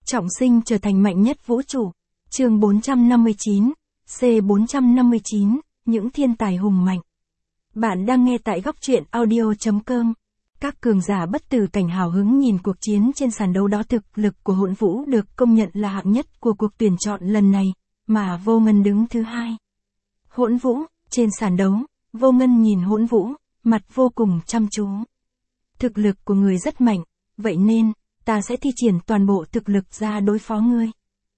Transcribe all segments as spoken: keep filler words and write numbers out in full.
Trọng sinh trở thành mạnh nhất vũ trụ. Chương bốn trăm năm mươi chín, C bốn trăm năm mươi chín, những thiên tài hùng mạnh. Bạn đang nghe tại góc truyện audio chấm com. Các cường giả bất tử cảnh hào hứng nhìn cuộc chiến trên sàn đấu đó, thực lực của Hỗn Vũ được công nhận là hạng nhất của cuộc tuyển chọn lần này, mà Vô Ngân đứng thứ hai. Hỗn Vũ, trên sàn đấu, Vô Ngân nhìn Hỗn Vũ, mặt vô cùng chăm chú. Thực lực của người rất mạnh, vậy nên, ta sẽ thi triển toàn bộ thực lực ra đối phó ngươi.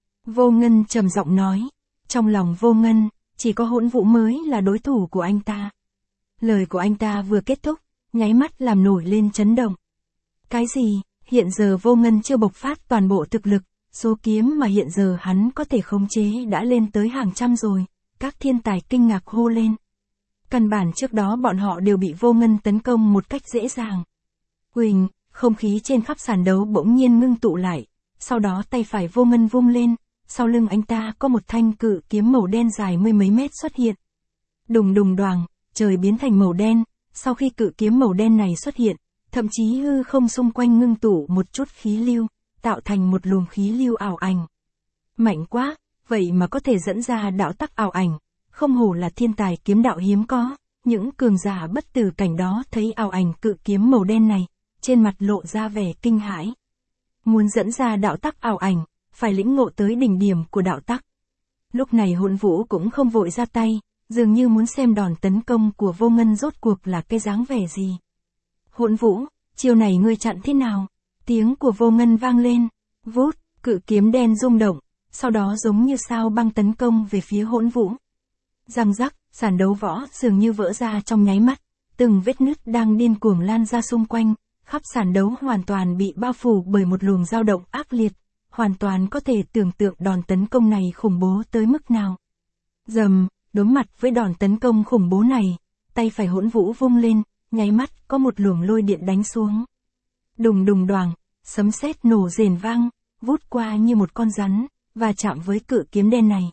Vô Ngân trầm giọng nói, trong lòng Vô Ngân, chỉ có Hỗn Vũ mới là đối thủ của anh ta. Lời của anh ta vừa kết thúc, nháy mắt làm nổi lên chấn động. Cái gì, hiện giờ Vô Ngân chưa bộc phát toàn bộ thực lực, số kiếm mà hiện giờ hắn có thể khống chế đã lên tới hàng trăm rồi, các thiên tài kinh ngạc hô lên. Căn bản trước đó bọn họ đều bị Vô Ngân tấn công một cách dễ dàng. Huỳnh, không khí trên khắp sàn đấu bỗng nhiên ngưng tụ lại, sau đó tay phải Vô Ngân vung lên, sau lưng anh ta có một thanh cự kiếm màu đen dài mươi mấy mét xuất hiện. Đùng đùng đoàng, trời biến thành màu đen, sau khi cự kiếm màu đen này xuất hiện, thậm chí hư không xung quanh ngưng tụ một chút khí lưu, tạo thành một luồng khí lưu ảo ảnh. Mạnh quá, vậy mà có thể dẫn ra đạo tắc ảo ảnh, không hổ là thiên tài kiếm đạo hiếm có. Những cường giả bất tử cảnh đó thấy ảo ảnh cự kiếm màu đen này, trên mặt lộ ra vẻ kinh hãi. Muốn dẫn ra đạo tắc ảo ảnh, phải lĩnh ngộ tới đỉnh điểm của đạo tắc. Lúc này Hỗn Vũ cũng không vội ra tay, dường như muốn xem đòn tấn công của Vô Ngân rốt cuộc là cái dáng vẻ gì. Hỗn Vũ, chiêu này ngươi chặn thế nào? Tiếng của Vô Ngân vang lên, vút, cự kiếm đen rung động, sau đó giống như sao băng tấn công về phía Hỗn Vũ. Răng rắc, sàn đấu võ dường như vỡ ra trong nháy mắt, từng vết nứt đang điên cuồng lan ra xung quanh, khắp sàn đấu hoàn toàn bị bao phủ bởi một luồng dao động ác liệt, hoàn toàn có thể tưởng tượng đòn tấn công này khủng bố tới mức nào. Rầm, đối mặt với đòn tấn công khủng bố này, tay phải Hỗn Vũ vung lên, nháy mắt có một luồng lôi điện đánh xuống. Đùng đùng đoàng, sấm sét nổ rền vang, vút qua như một con rắn, và chạm với cự kiếm đen này.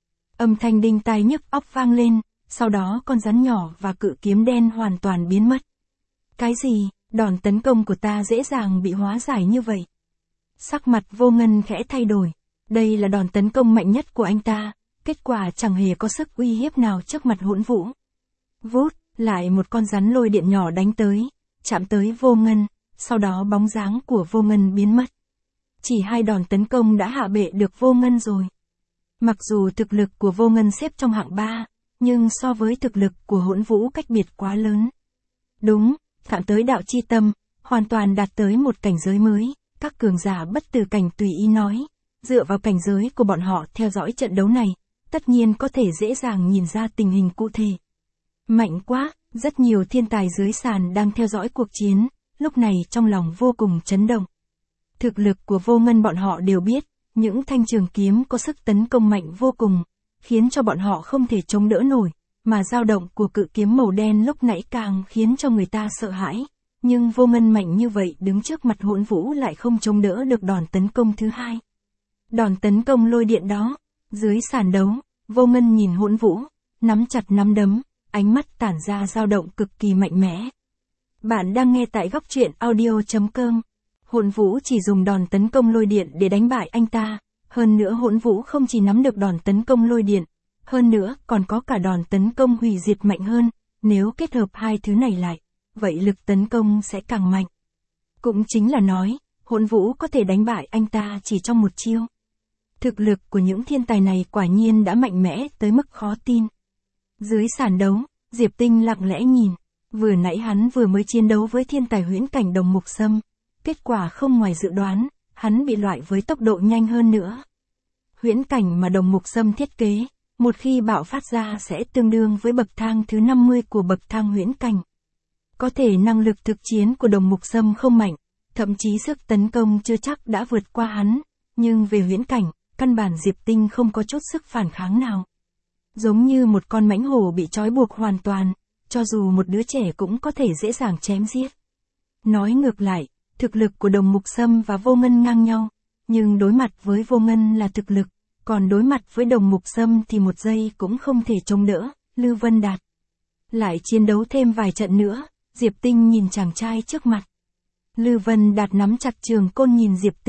Âm thanh đinh tai nhức óc vang lên, sau đó con rắn nhỏ và cự kiếm đen hoàn toàn biến mất. Cái gì, đòn tấn công của ta dễ dàng bị hóa giải như vậy? Sắc mặt Vô Ngân khẽ thay đổi, đây là đòn tấn công mạnh nhất của anh ta, kết quả chẳng hề có sức uy hiếp nào trước mặt Hỗn Vũ. Vút, lại một con rắn lôi điện nhỏ đánh tới, chạm tới Vô Ngân, sau đó bóng dáng của Vô Ngân biến mất. Chỉ hai đòn tấn công đã hạ bệ được Vô Ngân rồi. Mặc dù thực lực của Vô Ngân xếp trong hạng ba, nhưng so với thực lực của Hỗn Vũ cách biệt quá lớn. Đúng, chạm tới đạo chi tâm, hoàn toàn đạt tới một cảnh giới mới, các cường giả bất tử cảnh tùy ý nói, dựa vào cảnh giới của bọn họ theo dõi trận đấu này, tất nhiên có thể dễ dàng nhìn ra tình hình cụ thể. Mạnh quá, rất nhiều thiên tài dưới sàn đang theo dõi cuộc chiến, lúc này trong lòng vô cùng chấn động. Thực lực của Vô Ngân bọn họ đều biết, những thanh trường kiếm có sức tấn công mạnh vô cùng, khiến cho bọn họ không thể chống đỡ nổi, mà dao động của cự kiếm màu đen lúc nãy càng khiến cho người ta sợ hãi. Nhưng Vô Ngân mạnh như vậy đứng trước mặt Hỗn Vũ lại không chống đỡ được đòn tấn công thứ hai. Đòn tấn công lôi điện đó, dưới sàn đấu, Vô Ngân nhìn Hỗn Vũ, nắm chặt nắm đấm, ánh mắt tản ra dao động cực kỳ mạnh mẽ. Bạn đang nghe tại góc truyện audio chấm com. Hỗn Vũ chỉ dùng đòn tấn công lôi điện để đánh bại anh ta, hơn nữa Hỗn Vũ không chỉ nắm được đòn tấn công lôi điện, hơn nữa còn có cả đòn tấn công hủy diệt mạnh hơn, nếu kết hợp hai thứ này lại, vậy lực tấn công sẽ càng mạnh. Cũng chính là nói, Hỗn Vũ có thể đánh bại anh ta chỉ trong một chiêu. Thực lực của những thiên tài này quả nhiên đã mạnh mẽ tới mức khó tin. Dưới sàn đấu, Diệp Tinh lặng lẽ nhìn, vừa nãy hắn vừa mới chiến đấu với thiên tài huyễn cảnh Đồng Mục Sâm, kết quả không ngoài dự đoán, hắn bị loại với tốc độ nhanh hơn nữa. Huyễn cảnh mà Đồng Mục Sâm thiết kế, một khi bạo phát ra sẽ tương đương với bậc thang thứ năm mươi của bậc thang huyễn cảnh. Có thể năng lực thực chiến của Đồng Mục Sâm không mạnh, thậm chí sức tấn công chưa chắc đã vượt qua hắn, nhưng về huyễn cảnh, căn bản Diệp Tinh không có chút sức phản kháng nào. Giống như một con mãnh hổ bị trói buộc hoàn toàn, cho dù một đứa trẻ cũng có thể dễ dàng chém giết. Nói ngược lại, thực lực của Đồng Mục Sâm và Vô Ngân ngang nhau, nhưng đối mặt với Vô Ngân là thực lực, còn đối mặt với Đồng Mục Sâm thì một giây cũng không thể chống đỡ. Lư Vân Đạt. Lại chiến đấu thêm vài trận nữa, Diệp Tinh nhìn chàng trai trước mặt. Lư Vân Đạt nắm chặt trường côn nhìn Diệp Tinh,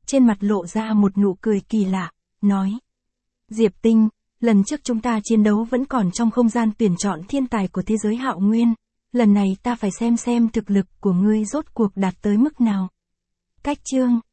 trên mặt lộ ra một nụ cười kỳ lạ, nói. Diệp Tinh, lần trước chúng ta chiến đấu vẫn còn trong không gian tuyển chọn thiên tài của thế giới Hạo Nguyên, lần này ta phải xem xem thực lực của ngươi rốt cuộc đạt tới mức nào. Cách chương